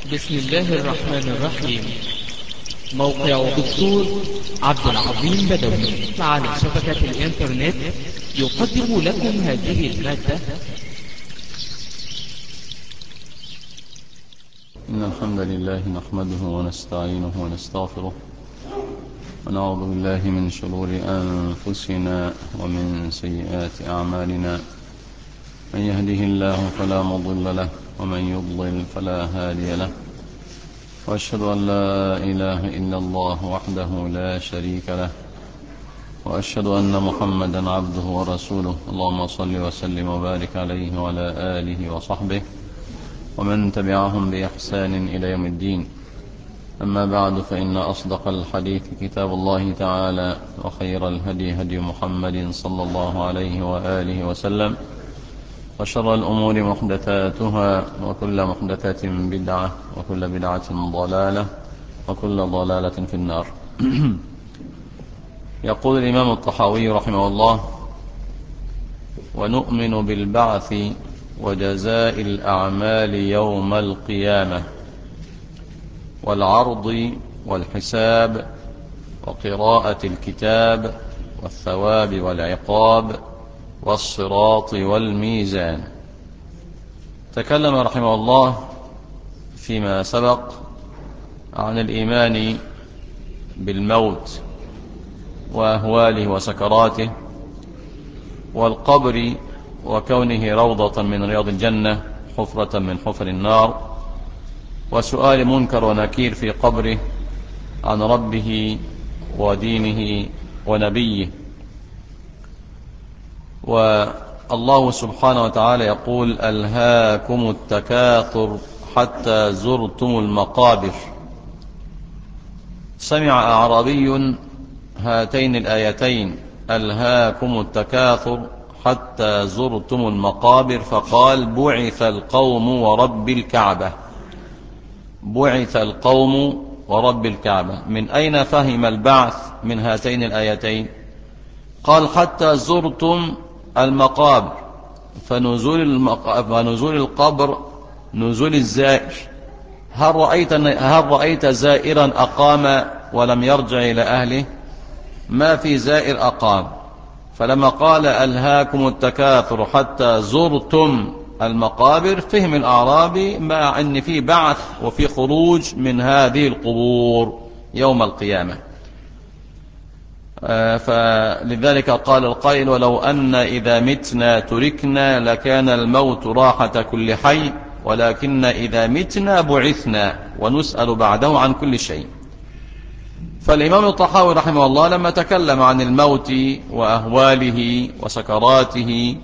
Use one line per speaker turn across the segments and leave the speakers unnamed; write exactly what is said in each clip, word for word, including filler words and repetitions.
بسم الله الرحمن الرحيم. موقع دكتور عبد العظيم بدوي على شبكة الإنترنت يقدم لكم هذه المادة.
إن الحمد لله نحمده ونستعينه ونستغفره ونعوذ بالله من شرور أنفسنا ومن سيئات أعمالنا. من يهده الله فلا مضل له ومن يضلل فلا هادي له، وأشهد أن لا إله إلا الله وحده لا شريك له، وأشهد أن محمدا عبده ورسوله. اللهم صل وسلم وبارك عليه وعلى آله وصحبه ومن تبعهم بإحسان إلى يوم الدين. أما بعد، فإن أصدق الحديث كتاب الله تعالى، وخير الهدي هدي محمد صلى الله عليه وآله وسلم، وشر الأمور محدثاتها، وكل محدثة بدعة، وكل بدعة ضلالة، وكل ضلالة في النار. يقول الإمام الطحاوي رحمه الله: ونؤمن بالبعث وجزاء الأعمال يوم القيامة، والعرض والحساب، وقراءة الكتاب، والثواب والعقاب، والصراط والميزان. تكلم رحمه الله فيما سبق عن الإيمان بالموت وأهواله وسكراته، والقبر وكونه روضة من رياض الجنة، حفرة من حفر النار، وسؤال منكر ونكير في قبره عن ربه ودينه ونبيه. والله سبحانه وتعالى يقول: ألهاكم التكاثر حتى زرتم المقابر. سمع أعرابي هاتين الآيتين: ألهاكم التكاثر حتى زرتم المقابر، فقال: بعث القوم ورب الكعبة. بعث القوم ورب الكعبة. من أين فهم البعث من هاتين الآيتين؟ قال: حتى زرتم المقابر، فنزول, المق... فنزول القبر نزول الزائر. هل رأيت, هل رأيت زائرا أقام ولم يرجع إلى أهله؟ ما في زائر أقام. فلما قال: ألهاكم التكاثر حتى زرتم المقابر، فهم الأعرابي مع أن في بعث وفي خروج من هذه القبور يوم القيامة. فلذلك قال القائل: ولو أن إذا متنا تركنا لكان الموت راحة كل حي، ولكن إذا متنا بعثنا ونسأل بعده عن كل شيء. فالإمام الطحاوي رحمه الله لما تكلم عن الموت وأهواله وسكراته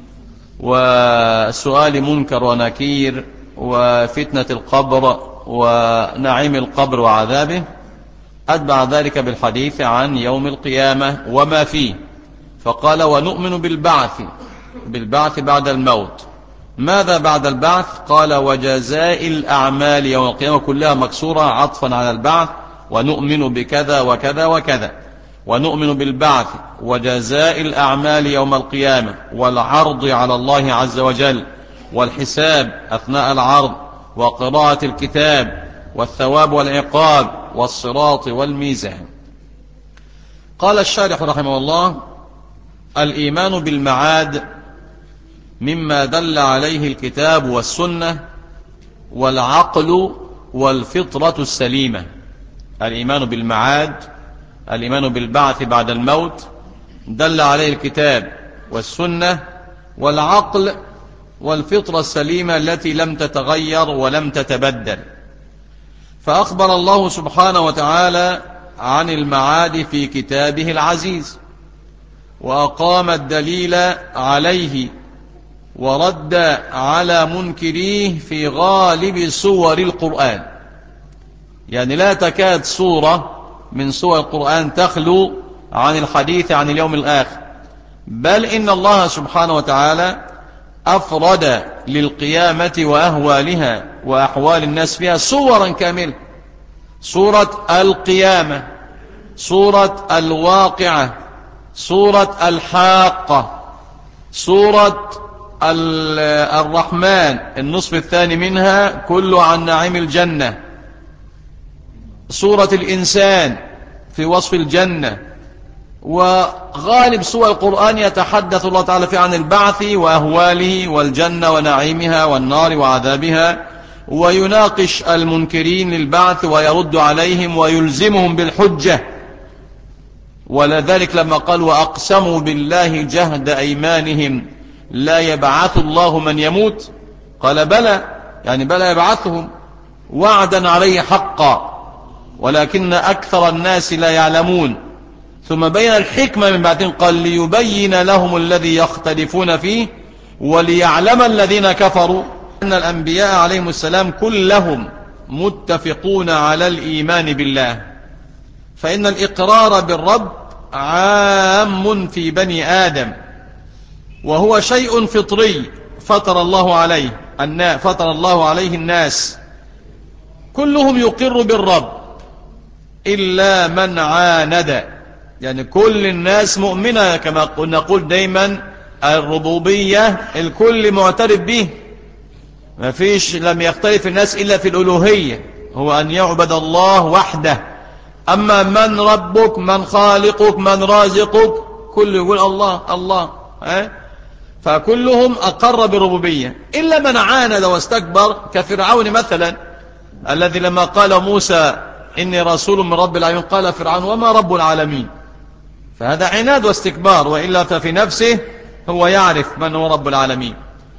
وسؤال منكر ونكير وفتنة القبر ونعيم القبر وعذابه، أتبع ذلك بالحديث عن يوم القيامة وما فيه، فقال: ونؤمن بالبعث. بالبعث بعد الموت. ماذا بعد البعث؟ قال: وجزاء الأعمال يوم القيامة، كلها مكسورة عطفا على البعث. ونؤمن بكذا وكذا وكذا. ونؤمن بالبعث وجزاء الأعمال يوم القيامة، والعرض على الله عز وجل، والحساب أثناء العرض، وقراءة الكتاب، والثواب والعقاب، والصراط والميزان. قال الشارح رحمه الله: الإيمان بالمعاد مما دل عليه الكتاب والسنة والعقل والفطرة السليمة. الإيمان بالمعاد، الإيمان بالبعث بعد الموت، دل عليه الكتاب والسنة والعقل والفطرة السليمة التي لم تتغير ولم تتبدل. فأخبر الله سبحانه وتعالى عن المعاد في كتابه العزيز، وأقام الدليل عليه، ورد على منكريه في غالب سور القرآن. يعني لا تكاد سورة من سور القرآن تخلو عن الحديث عن اليوم الآخر، بل إن الله سبحانه وتعالى أفرد للقيامة وأهوالها وأحوال الناس فيها صورا كاملة: سورة القيامة، سورة الواقعة، سورة الحاقة، سورة الرحمن النصف الثاني منها كله عن نعيم الجنة، سورة الإنسان في وصف الجنة، وغالب سور القرآن يتحدث الله تعالى فيه عن البعث وأهواله والجنة ونعيمها والنار وعذابها، ويناقش المنكرين للبعث ويرد عليهم ويلزمهم بالحجة. ولذلك لما قال وأقسموا بالله جهد أيمانهم لا يبعث الله من يموت، قال بلى، يعني بلى يبعثهم وعدا عليه حقا ولكن أكثر الناس لا يعلمون. ثم بين الحكمة من بعدين قال ليبين لهم الذي يختلفون فيه وليعلم الذين كفروا أن الأنبياء عليهم السلام كلهم متفقون على الإيمان بالله، فإن الإقرار بالرب عام في بني آدم، وهو شيء فطري فطر الله عليه فطر الله عليه الناس، كلهم يقر بالرب إلا من عاند. يعني كل الناس مؤمنة كما نقول دايما الربوبية الكل معترف به، ما فيش لم يختلف الناس إلا في الألوهية، هو أن يعبد الله وحده. أما من ربك، من خالقك، من رازقك، كل يقول الله الله أه؟ فكلهم أقر بالربوبية إلا من عاند واستكبر كفرعون مثلا، الذي لما قال موسى إني رسول من رب العالمين قال فرعون وما رب العالمين، فهذا عناد واستكبار، وإلا ففي نفسه هو يعرف من هو رب العالمين.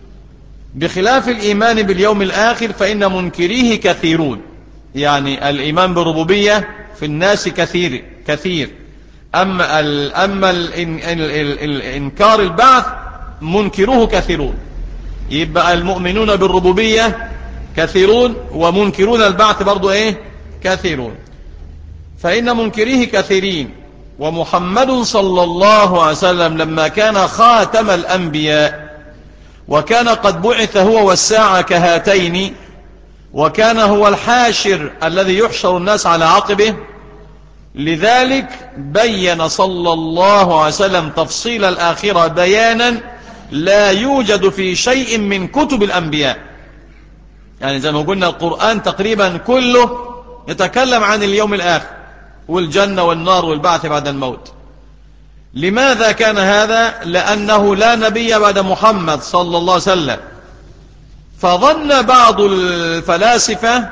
بخلاف الإيمان باليوم الآخر فإن منكريه كثيرون، يعني الإيمان بالربوبية في الناس كثير كثير، أما, ال أما ال ال ال الإنكار البعث منكروه كثيرون. يبقى المؤمنون بالربوبية كثيرون ومنكرون البعث برضو إيه كثيرون، فإن منكريه كثيرين. ومحمد صلى الله عليه وسلم لما كان خاتم الأنبياء وكان قد بعث هو والساعة كهاتين، وكان هو الحاشر الذي يحشر الناس على عقبه، لذلك بين صلى الله عليه وسلم تفصيل الآخرة بيانا لا يوجد في شيء من كتب الأنبياء. يعني زي ما قلنا القرآن تقريبا كله يتكلم عن اليوم الآخر والجنة والنار والبعث بعد الموت. لماذا كان هذا؟ لأنه لا نبي بعد محمد صلى الله عليه وسلم، فظن بعض الفلاسفة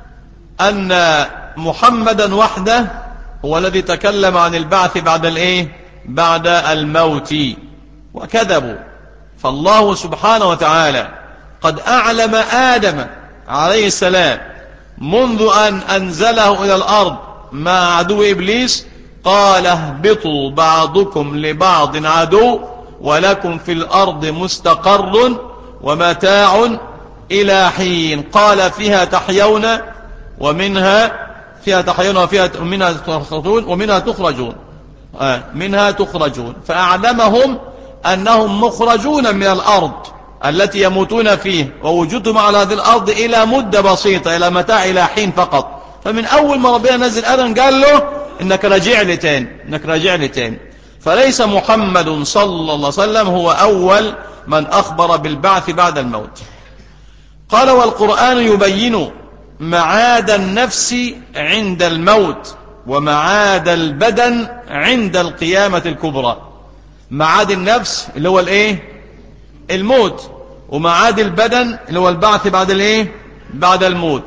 أن محمدا وحده هو الذي تكلم عن البعث بعد الايه بعد الموت، وكذبوا. فالله سبحانه وتعالى قد أعلم آدم عليه السلام منذ أن أنزله إلى الأرض مع عدو إبليس، قال اهبطوا بعضكم لبعض عدو ولكم في الأرض مستقر ومتاع إلى حين، قال فيها تحيون ومنها فيها تحيون وفيها منها تخرجون ومنها تخرجون آه منها تخرجون فأعلمهم أنهم مخرجون من الأرض التي يموتون فيه، ووجودهم على هذه الأرض إلى مدة بسيطة، إلى متاع إلى حين فقط. فمن أول ما ربنا نزل آدم قال له إنك راجع لي تاني، إنك راجع لي تاني. فليس محمد صلى الله عليه وسلم هو أول من أخبر بالبعث بعد الموت. قال والقرآن يبين معاد النفس عند الموت ومعاد البدن عند القيامة الكبرى. معاد النفس اللي هو الايه الموت، ومعاد البدن اللي هو البعث بعد الايه بعد الموت.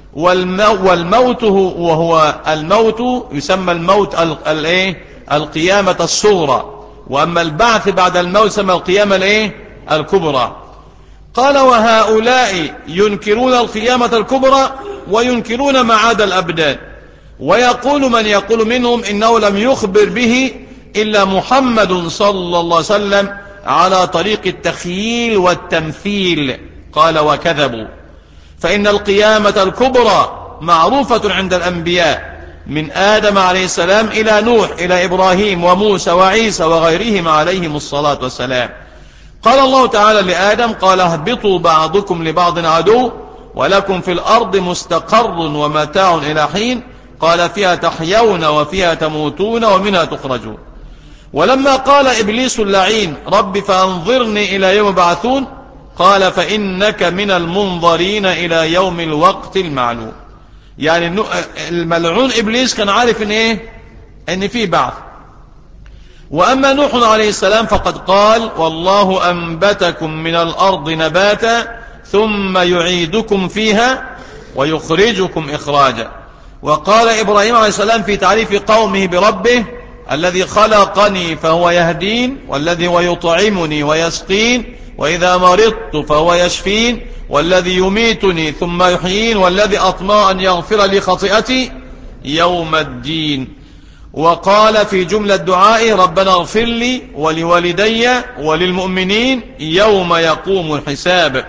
والموت وهو الموت يسمى الموت الايه القيامة الصغرى، واما البعث بعد الموت يسمى القيامة الايه الكبرى. قال وهؤلاء ينكرون القيامة الكبرى وينكرون معاد الأبدان، ويقول من يقول منهم إنه لم يخبر به إلا محمد صلى الله عليه وسلم على طريق التخييل والتمثيل. قال وكذبوا، فإن القيامة الكبرى معروفة عند الأنبياء من آدم عليه السلام إلى نوح إلى إبراهيم وموسى وعيسى وغيرهم عليهم الصلاة والسلام. قال الله تعالى لآدم قال اهبطوا بعضكم لبعض عدو ولكم في الأرض مستقر ومتاع إلى حين، قال فيها تحيون وفيها تموتون ومنها تخرجون. ولما قال إبليس اللعين رب فأنظرني إلى يوم يبعثون، قال فإنك من المنظرين إلى يوم الوقت المعلوم.
يعني الملعون إبليس كان عارف إن إيه إن فيه بعث. وأما نوح عليه السلام فقد قال والله أنبتكم من الأرض نباتا ثم يعيدكم فيها ويخرجكم إخراجا. وقال إبراهيم عليه السلام في تعريف قومه بربه الذي خلقني فهو يهدين والذي هو يطعمني ويسقين وإذا مرضت فهو يشفين والذي يميتني ثم يحيين والذي أطمع أن يغفر لي خطيئتي يوم الدين. وقال في جملة دعائه ربنا اغفر لي ولوالدي وللمؤمنين يوم يقوم الحساب.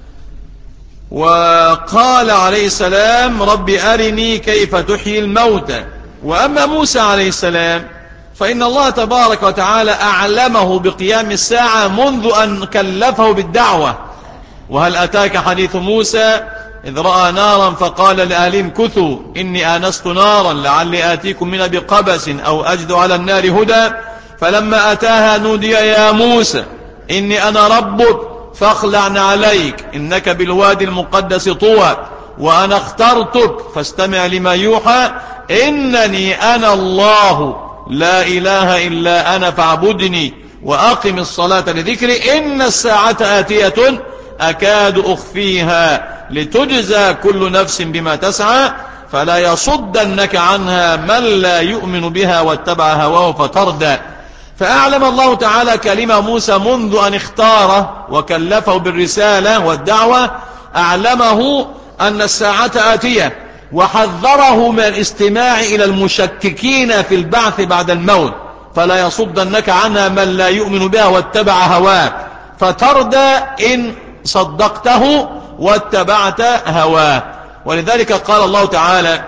وقال عليه السلام رب أرني كيف تحيي الموتى. وأما موسى عليه السلام فإن الله تبارك وتعالى أعلمه بقيام الساعة منذ أن كلفه بالدعوة. وهل أتاك حديث موسى إذ رأى نارا فقال لأهلهم كثوا إني آنست نارا لعلي آتيكم منها بقبس أو أجد على النار هدى فلما أتاها نودي يا موسى إني أنا ربك فاخلع عليك إنك بالوادي المقدس طوى وأنا اخترتك فاستمع لما يوحى إنني أنا الله لا إله إلا أنا فاعبدني وأقم الصلاة لذكري إن الساعة آتية أكاد أخفيها لتجزى كل نفس بما تسعى فلا يصدنك عنها من لا يؤمن بها واتبع هواه فتردى. فأعلم الله تعالى كلمة موسى منذ أن اختاره وكلفه بالرسالة والدعوة أعلمه أن الساعة آتية وحذره من الاستماع إلى المشككين في البعث بعد الموت فلا يصدنك عنها من لا يؤمن بها واتبع هواه فتردى إن صدقته واتبعت هواه. ولذلك قال الله تعالى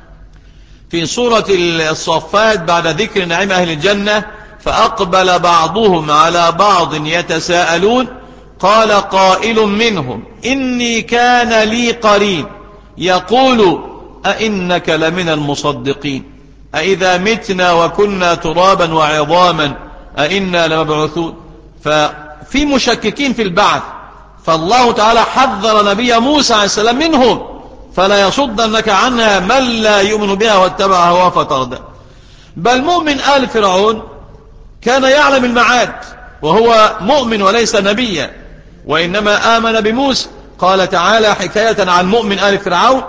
في سورة الصفات بعد ذكر نعيم أهل الجنة فأقبل بعضهم على بعض يتساءلون قال قائل منهم إني كان لي قرين يقول أئنك لمن المصدقين أئذا متنا وكنا ترابا وعظاما أئنا لمبعوثون. ففي مشككين في البعث فالله تعالى حذر نبي موسى عليه السلام منهم فلا يصدنك عنها من لا يؤمن بها واتبع هواه فتردى. بل مؤمن آل فرعون كان يعلم المعاد وهو مؤمن وليس نبيا وإنما آمن بموسى. قال تعالى حكاية عن مؤمن آل فرعون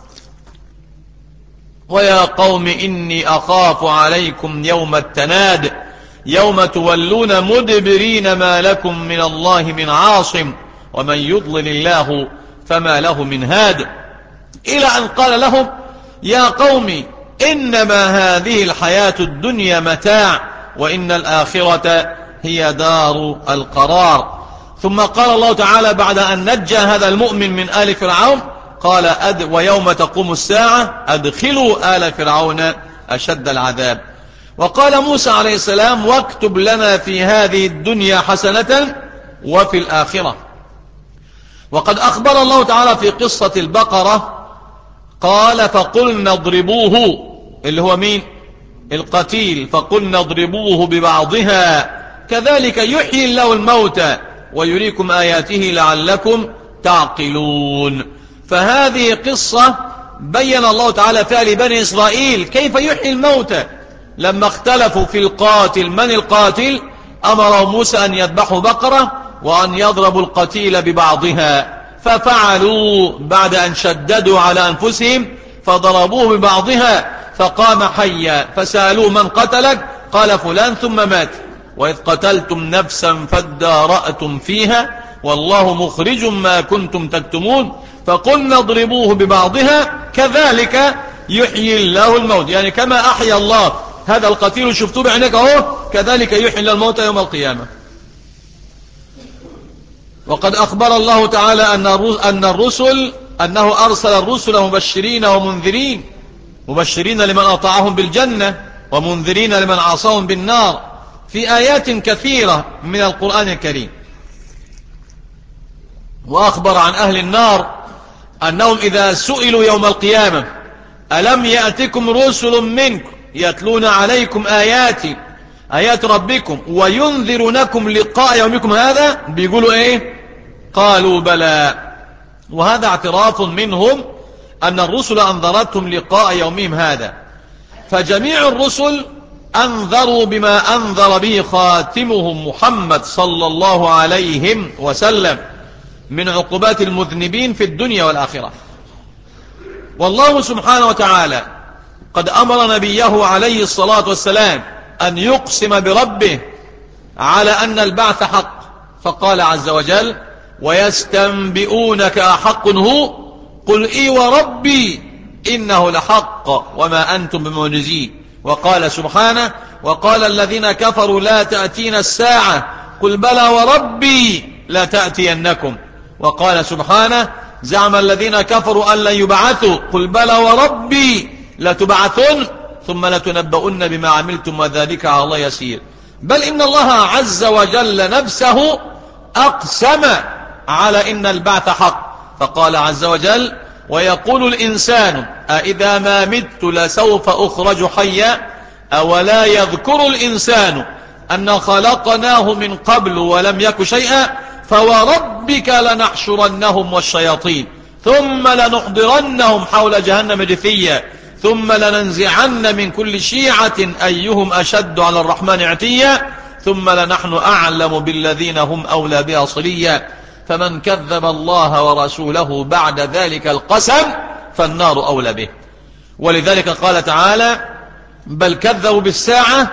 ويا قوم إني أخاف عليكم يوم التناد يوم تولون مدبرين ما لكم من الله من عاصم ومن يضلل الله فما له من هاد إلى أن قال لهم يا قوم إنما هذه الحياة الدنيا متاع وإن الآخرة هي دار القرار. ثم قال الله تعالى بعد أن نجى هذا المؤمن من آل فرعون قال أد ويوم تقوم الساعة أدخلوا آل فرعون أشد العذاب. وقال موسى عليه السلام واكتب لنا في هذه الدنيا حسنة وفي الآخرة. وقد أخبر الله تعالى في قصة البقرة قال فقلنا اضربوه اللي هو مين القتيل فقلنا اضربوه ببعضها كذلك يحيي الله الموتى ويريكم آياته لعلكم تعقلون. فهذه قصة بين الله تعالى فيها لبني إسرائيل كيف يحيي الموتى لما اختلفوا في القاتل من القاتل أمر موسى أن يذبحوا بقرة وأن يضربوا القتيل ببعضها ففعلوا بعد أن شددوا على أنفسهم فضربوه ببعضها فقام حيا فسألوه من قتلك قال فلان ثم مات وإذ قتلتم نفسا فادارأتم فيها والله مخرج ما كنتم تكتمون فقلنا اضربوه ببعضها كذلك يحيي الله الموت. يعني كما أحيا الله هذا القتيل شفتوه بعينك اهو كذلك يحيي الله الموت يوم القيامة. وقد أخبر الله تعالى أن الرسل أنه أرسل الرسل مبشرين ومنذرين مبشرين لمن أطاعهم بالجنة ومنذرين لمن عصاهم بالنار في آيات كثيرة من القرآن الكريم. وأخبر عن أهل النار أنهم إذا سئلوا يوم القيامة ألم يأتكم رسل منكم يتلون عليكم آياتي آيات ربكم وينذرونكم لقاء يومكم هذا بيقولوا إيه قالوا بلى. وهذا اعتراف منهم أن الرسل أنذرتهم لقاء يومهم هذا، فجميع الرسل أنذروا بما أنذر به خاتمهم محمد صلى الله عليه وسلم من عقوبات المذنبين في الدنيا والآخرة. والله سبحانه وتعالى قد أمر نبيه عليه الصلاة والسلام أن يقسم بربه على أن البعث حق، فقال عز وجل: ويستنبئونك أحق هو قل إي وربي إنه لحق وما أنتم بمعجزين. وقال سبحانه: وقال الذين كفروا لا تأتينا الساعة قل بلى وربي لا تأتينكم. وقال سبحانه: زعم الذين كفروا أن لن يبعثوا قل بلى وربي لتبعثن ثم لتنبؤن بما عملتم وذلك على الله يسير. بل إن الله عز وجل نفسه أقسم على إن البعث حق، فقال عز وجل: ويقول الإنسان أإذا ما مت لسوف أخرج حيا أولا يذكر الإنسان أن خلقناه من قبل ولم يك شيئا فوربك لنحشرنهم والشياطين ثم لنحضرنهم حول جهنم جثيا ثم لننزعن من كل شيعة أيهم أشد على الرحمن عتيا ثم لنحن أعلم بالذين هم أولى بها صليا فمن كذب الله ورسوله بعد ذلك القسم فالنار أولى به. ولذلك قال تعالى: بل كذبوا بالساعة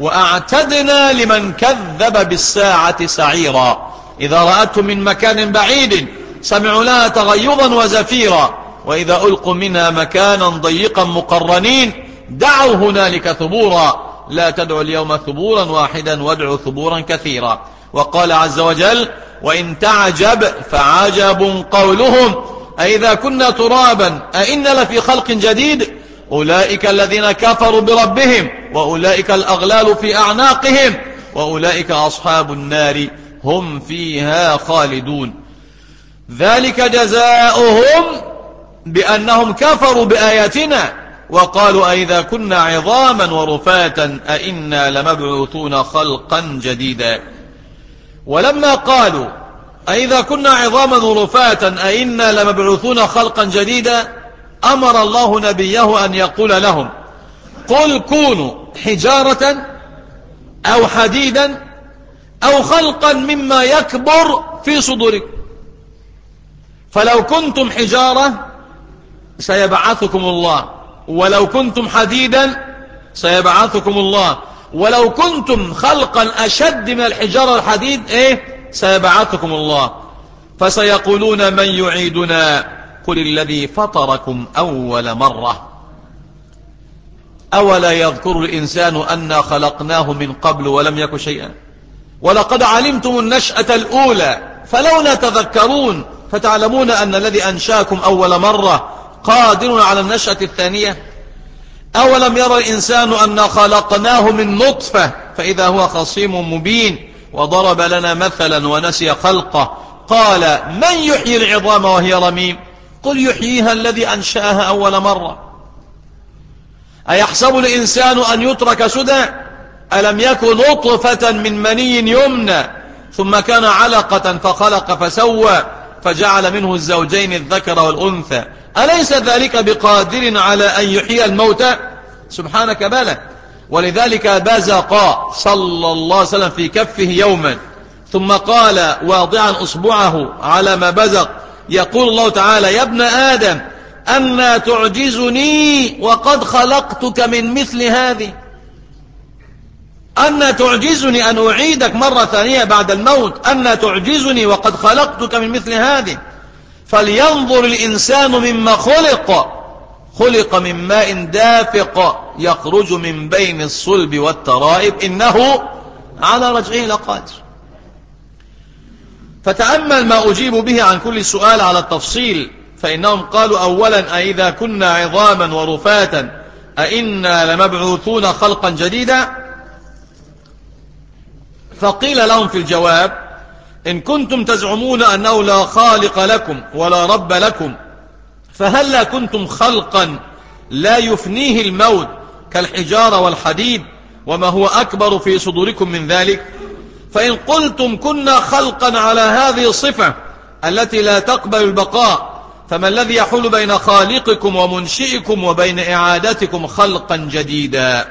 وأعتدنا لمن كذب بالساعة سعيرا إذا رأتهم من مكان بعيد سمعوا لها تغيظا وزفيرا وإذا ألقوا منها مكانا ضيقا مقرنين دعوا هنالك ثبورا لا تدعوا اليوم ثبورا واحدا وادعوا ثبورا كثيرا. وقال عز وجل: وإن تعجب فعجب قولهم أئذا كنا ترابا أئنا لفي خلق جديد أولئك الذين كفروا بربهم وأولئك الأغلال في أعناقهم وأولئك أصحاب النار هم فيها خالدون ذلك جزاؤهم بأنهم كفروا بآياتنا وقالوا أئذا كنا عظاما ورفاتا أئنا لمبعوثون خلقا جديدا. ولما قالوا أئذا كنا عظاما ورفاتا أئنا لمبعوثون خلقا جديدا أمر الله نبيه أن يقول لهم: قل كونوا حجارة أو حديدا أو خلقا مما يكبر في صدوركم فلو كنتم حجارة سيبعثكم الله ولو كنتم حديدا سيبعثكم الله ولو كنتم خلقا أشد من الحجارة والحديد إيه سيبعثكم الله فسيقولون من يعيدنا قل الذي فطركم أول مرة أولا يذكر الإنسان أنا خلقناه من قبل ولم يك شيئا ولقد علمتم النشأة الأولى فلولا تذكرون فتعلمون أن الذي أنشاكم أول مرة قادر على النشأة الثانية. أولم يرى الإنسان أن خلقناه من نطفة فإذا هو خصيم مبين وضرب لنا مثلا ونسي خلقه قال من يحيي العظام وهي رميم قل يحييها الذي أنشأها أول مرة. أيحسب الإنسان أن يترك سدى ألم يكن نطفة من مني يمنى ثم كان علقة فخلق فسوى فجعل منه الزوجين الذكر والأنثى أليس ذلك بقادر على أن يحيي الموتى سبحانك بلى. ولذلك بزق صلى الله عليه وسلم في كفه يوما ثم قال واضعا أصبعه على ما بزق يقول الله تعالى: يا ابن آدم أنا تعجزني وقد خلقتك من مثل هذه أنا تعجزني أن أعيدك مرة ثانية بعد الموت أنا تعجزني وقد خلقتك من مثل هذه. فلينظر الإنسان مما خلق خلق من ماء دافق يخرج من بين الصلب والترائب إنه على رجعه لقادر. فتأمل ما أجيب به عن كل سؤال على التفصيل فإنهم قالوا أولا أئذا كنا عظاما ورفاتا أئنا لمبعوثون خلقا جديدا فقيل لهم في الجواب: إن كنتم تزعمون أنه لا خالق لكم ولا رب لكم فهلا كنتم خلقا لا يفنيه الموت كالحجارة والحديد وما هو أكبر في صدوركم من ذلك. فإن قلتم كنا خلقا على هذه الصفة التي لا تقبل البقاء فما الذي يحول بين خالقكم ومنشئكم وبين إعادتكم خلقا جديدا؟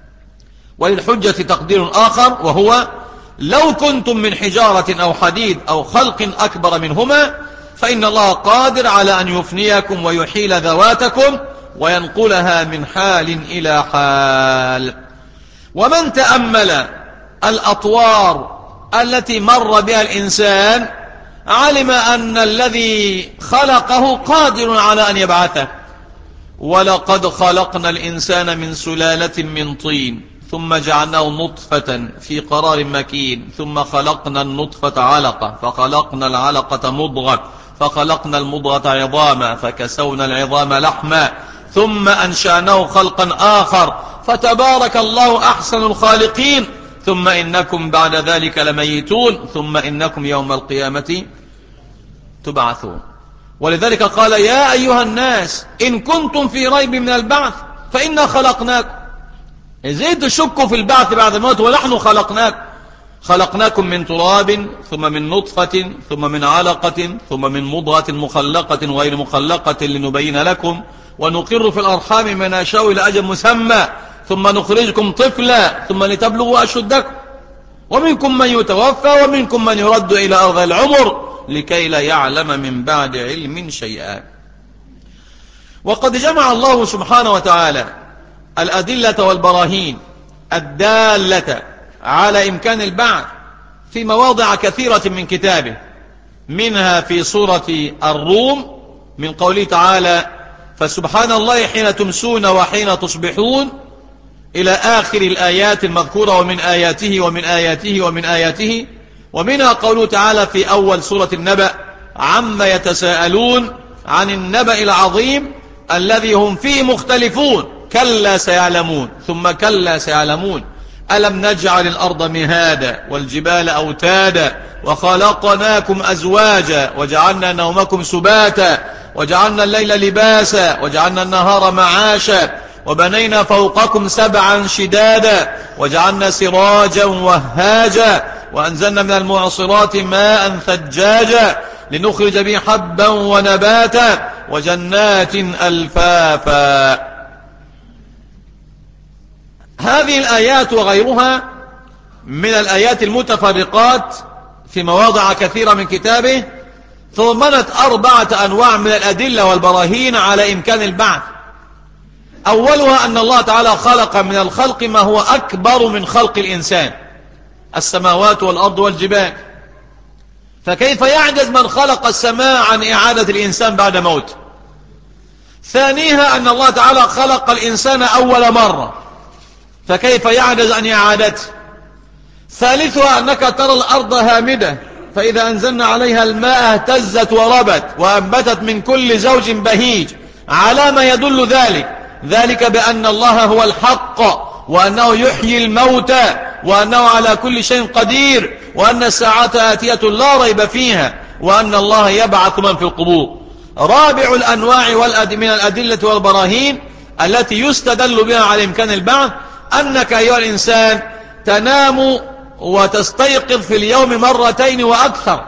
وللحجة تقدير آخر، وهو لو كنتم من حجارة أو حديد أو خلق أكبر منهما فإن الله قادر على أن يفنيكم ويحيل ذواتكم وينقلها من حال إلى حال. ومن تأمل الأطوار التي مر بها الإنسان علم أن الذي خلقه قادر على أن يبعثه. ولقد خلقنا الإنسان من سلالة من طين ثم جعلناه نطفة في قرار مكين ثم خلقنا النطفة علقة فخلقنا العلقة مضغة فخلقنا المضغة عظاما فكسونا العظام لحما ثم أنشأناه خلقا آخر فتبارك الله أحسن الخالقين ثم إنكم بعد ذلك لميتون ثم إنكم يوم القيامة تبعثون. ولذلك قال يا أيها الناس إن كنتم في ريب من البعث فإنا خلقناكم. إزاي تشكوا في البعث بعد الموت ونحن خلقناكم؟ خلقناكم من تراب ثم من نطفة ثم من علقة ثم من مضغة مخلقة وغير مخلقة لنبين لكم ونقر في الأرحام ما نشاء إلى أجل مسمى ثم نخرجكم طفلا ثم لتبلغوا أشدكم ومنكم من يتوفى ومنكم من يرد إلى أرض العمر لكي لا يعلم من بعد علم شيئا. وقد جمع الله سبحانه وتعالى الأدلة والبراهين الدالة على إمكان البعث في مواضع كثيرة من كتابه، منها في سورة الروم من قوله تعالى فسبحان الله حين تمسون وحين تصبحون إلى آخر الآيات المذكورة ومن آياته ومن آياته ومن آياته. ومنها قوله تعالى في أول سورة النبأ عما يتساءلون عن النبأ العظيم الذي هم فيه مختلفون كلا سيعلمون ثم كلا سيعلمون ألم نجعل الأرض مهادا والجبال أوتادا وخلقناكم أزواجا وجعلنا نومكم سباتا وجعلنا الليل لباسا وجعلنا النهار معاشا وبنينا فوقكم سبعا شدادا وجعلنا سراجا وهاجا وأنزلنا من المعصرات ماء ثجاجا لنخرج به حبا ونباتا وجنات ألفافا. هذه الآيات وغيرها من الآيات المتفرقات في مواضع كثيرة من كتابه تضمنت أربعة أنواع من الأدلة والبراهين على إمكان البعث. أولها أن الله تعالى خلق من الخلق ما هو أكبر من خلق الإنسان، السماوات والأرض والجبال، فكيف يعجز من خلق السماء عن إعادة الإنسان بعد موت؟ ثانيها أن الله تعالى خلق الإنسان أول مرة، فكيف يعجز عن إعادته؟ ثالثها أنك ترى الأرض هامدة فإذا أنزلنا عليها الماء اهتزت وربت وأنبتت من كل زوج بهيج. على ما يدل ذلك؟ ذلك بأن الله هو الحق وأنه يحيي الموتى وأنه على كل شيء قدير وأن الساعة آتية لا ريب فيها وأن الله يبعث من في القبور. رابع الأنواع من الأدلة والبراهين التي يستدل بها على إمكان البعث أنك أيها الإنسان تنام وتستيقظ في اليوم مرتين وأكثر،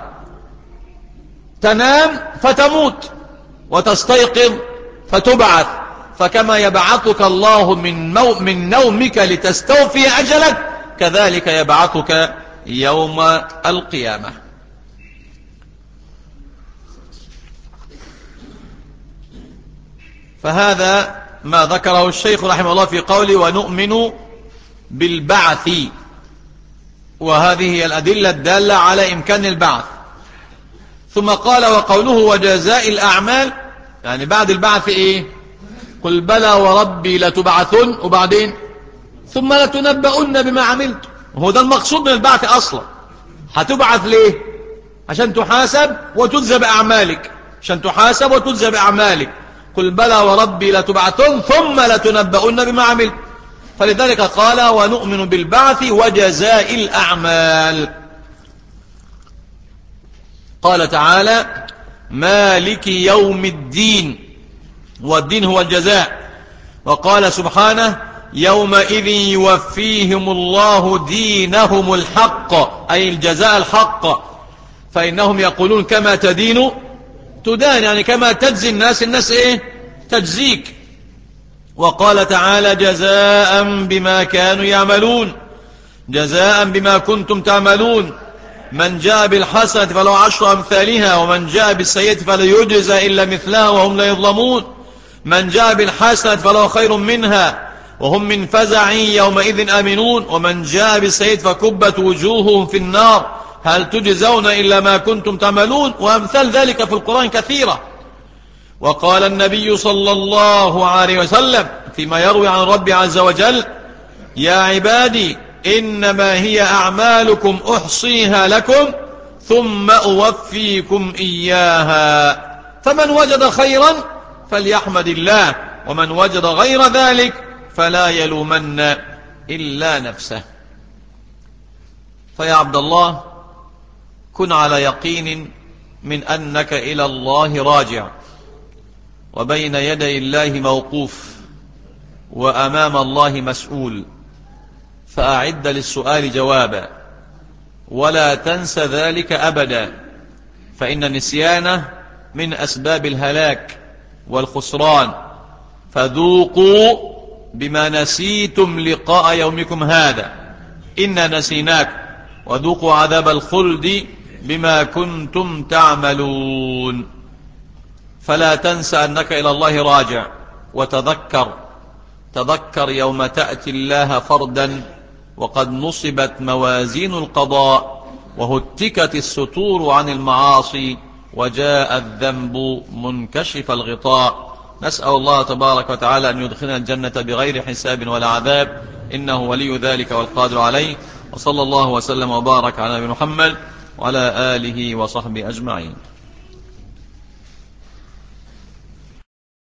تنام فتموت وتستيقظ فتبعث، فكما يبعثك الله من, مو من نومك لتستوفي أجلك كذلك يبعثك يوم القيامة. فهذا ما ذكره الشيخ رحمه الله في قوله ونؤمن بالبعث، وهذه هي الأدلة الدالة على إمكان البعث. ثم قال وقوله وجزاء الأعمال، يعني بعد البعث إيه؟ قل بلى وربي لتبعثن، وبعدين ثم لتنبؤن بما عملت. هو ده المقصود من البعث أصلا. هتبعث ليه؟ عشان تحاسب وتجزى بأعمالك، عشان تحاسب وتجزى بأعمالك. قل بلى وربي لتبعثن ثم لتنبؤن بما عملت. فلذلك قال ونؤمن بالبعث وجزاء الأعمال. قال تعالى مالك يوم الدين، والدين هو الجزاء. وقال سبحانه يومئذ يوفيهم الله دينهم الحق، أي الجزاء الحق، فإنهم يقولون كما تدين تدان، يعني كما تجزي الناس الناس إيه تجزيك. وقال تعالى جزاء بما كانوا يعملون، جزاء بما كنتم تعملون، من جاء بالحسنة فله عشر أمثالها ومن جاء بالسيئة فلا يجزى إلا مثلها وهم لا يظلمون، من جاء بالحسنة فله خير منها وهم من فزع يومئذ آمنون، ومن جاء بالسيئة فكبت وجوههم في النار هل تجزون إلا ما كنتم تعملون، وأمثال ذلك في القرآن كثيرة. وقال النبي صلى الله عليه وسلم فيما يروي عن رب عز وجل يا عبادي إنما هي أعمالكم أحصيها لكم ثم أوفيكم إياها، فمن وجد خيرا فليحمد الله ومن وجد غير ذلك فلا يلومن إلا نفسه. فيا عبد الله كن على يقين من أنك إلى الله راجع، وبين يدي الله موقوف، وأمام الله مسؤول، فأعد للسؤال جوابا، ولا تنس ذلك أبدا، فإن النسيان من أسباب الهلاك والخسران، فذوقوا بما نسيتم لقاء يومكم هذا إنا نسيناك، وذوقوا عذاب الخلد بما كنتم تعملون. فلا تنس أنك إلى الله راجع، وتذكر تذكر يوم تأتي الله فردا وقد نصبت موازين القضاء وهتكت الستور عن المعاصي وجاء الذنب منكشف الغطاء. نسأل الله تبارك وتعالى أن يدخلنا الجنة بغير حساب ولا عذاب، إنه ولي ذلك والقادر عليه. وصلى الله وسلم وبارك على نبينا محمد وعلى آله وصحبه أجمعين.